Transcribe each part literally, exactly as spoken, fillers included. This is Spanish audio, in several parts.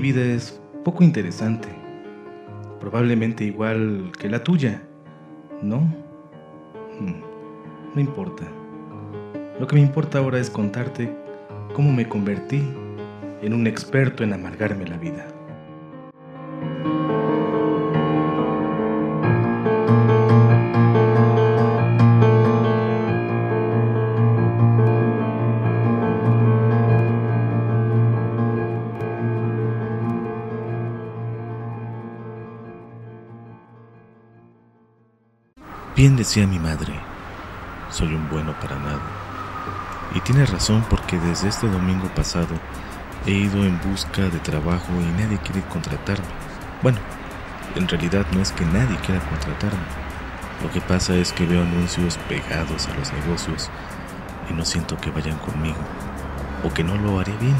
vida es poco interesante, probablemente igual que la tuya, ¿no? Hmm, no importa. Lo que me importa ahora es contarte cómo me convertí en un experto en amargarme la vida. Bien decía mi madre, soy un bueno para nada. Y tiene razón, porque desde este domingo pasado he ido en busca de trabajo y nadie quiere contratarme. Bueno, en realidad no es que nadie quiera contratarme. Lo que pasa es que veo anuncios pegados a los negocios y no siento que vayan conmigo, o que no lo haré bien.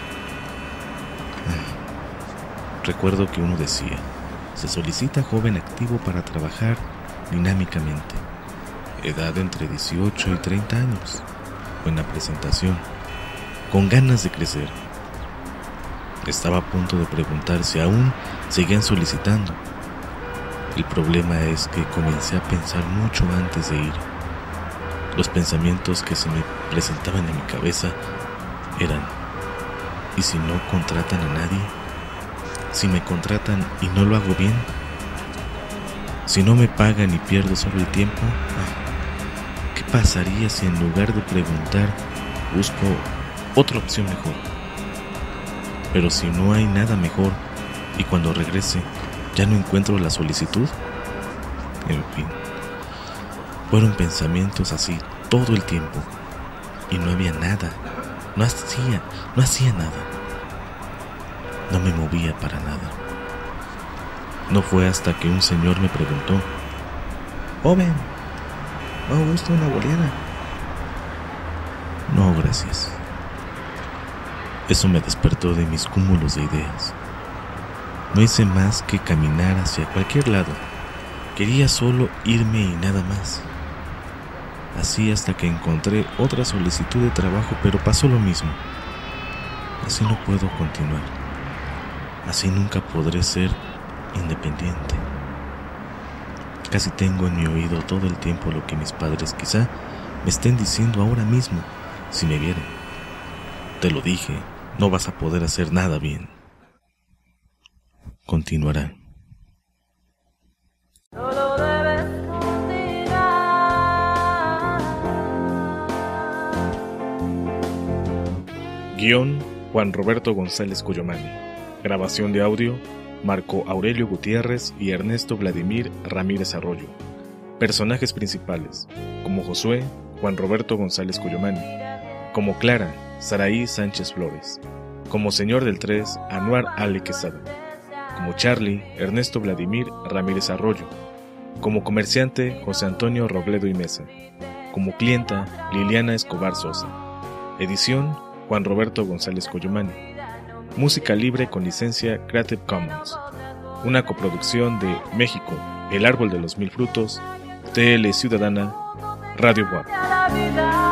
Recuerdo que uno decía, se solicita joven activo para trabajar dinámicamente, edad entre dieciocho y treinta años, buena presentación, con ganas de crecer. Estaba a punto de preguntar si aún seguían solicitando. El problema es que comencé a pensar mucho antes de ir. Los pensamientos que se me presentaban en mi cabeza eran: ¿y si no contratan a nadie? ¿Si me contratan y no lo hago bien? Si no me pagan y pierdo solo el tiempo, ¿qué pasaría si en lugar de preguntar busco otra opción mejor? Pero si no hay nada mejor y cuando regrese ya no encuentro la solicitud. En fin, fueron pensamientos así todo el tiempo y no había nada, no hacía, no hacía nada, no me movía para nada. No fue hasta que un señor me preguntó: joven, ¿no gusta una bolera? No, gracias. Eso me despertó de mis cúmulos de ideas. No hice más que caminar hacia cualquier lado. Quería solo irme y nada más. Así hasta que encontré otra solicitud de trabajo, pero pasó lo mismo. Así no puedo continuar. Así nunca podré ser independiente. Casi tengo en mi oído todo el tiempo lo que mis padres quizá me estén diciendo ahora mismo si me vieran: te lo dije, no vas a poder hacer nada bien. Continuará. Guión: Juan Roberto González Cuyomani. Grabación de audio: Marco Aurelio Gutiérrez y Ernesto Vladimir Ramírez Arroyo. Personajes principales: como Josué, Juan Roberto González Cuyomani; como Clara, Saraí Sánchez Flores; como Señor del Tres, Anuar Ale Quesada; como Charlie, Ernesto Vladimir Ramírez Arroyo; como comerciante, José Antonio Robledo y Mesa; como clienta, Liliana Escobar Sosa. Edición: Juan Roberto González Cuyomani. Música libre con licencia Creative Commons. Una coproducción de México, El Árbol de los Mil Frutos, T L Ciudadana, Radio W A P.